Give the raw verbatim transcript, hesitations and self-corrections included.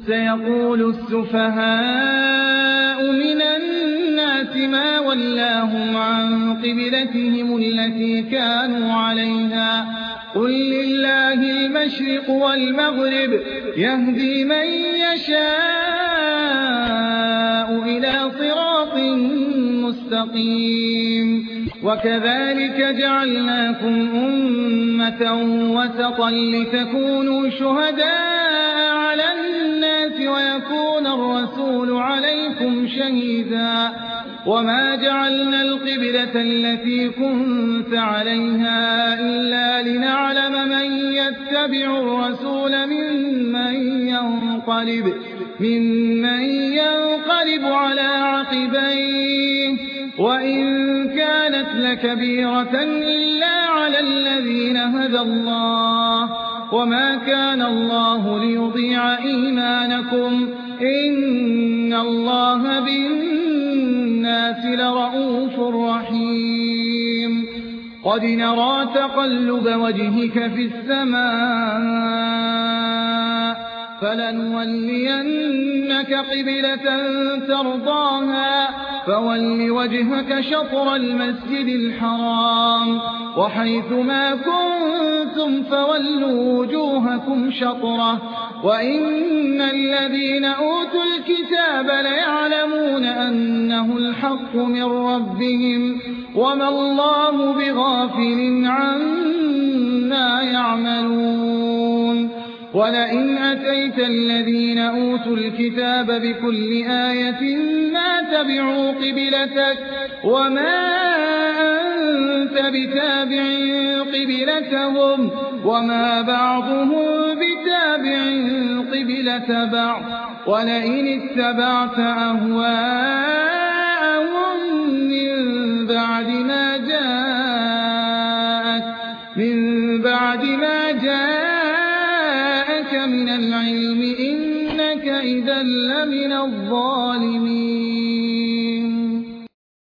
سيقول السفهاء من الناس ما ولاهم عن قبلتهم التي كانوا عليها قل لله المشرق والمغرب يهدي من يشاء إلى صراط مستقيم وكذلك جعلناكم أمة وسطا لتكونوا شهداء على الناس ويكون الرسول عليكم شهيدا وما جعلنا القبلة التي كنت عليها إلا لنعلم من يتبع الرسول ممن ينقلب, ممن ينقلب على عقبيه وإن كانت لكبيرة إلا على الذين هدى الله وما كان الله ليضيع إيمانكم إن الله بالناس لرءوف رحيم قد نرى تقلب وجهك في السماء فلنولينك قبلة ترضاها فول وجهك شطر المسجد الحرام وحيث ما كنتم فولوا وجوهكم شطره وإن الذين أوتوا الكتاب ليعلمون أنه الحق من ربهم وما الله بغافل عما يعملون ولئن أتيت الذين أوتوا الكتاب بكل آية ما تبعوا قبلتك وما أنت بتابع قبلتهم وما بعضهم بتابع قبلة بعض ولئن اتبعت أهواءهم من بعد ما جاءك من بعد ما جاءك من العلم إنك إذا لمن الظالمين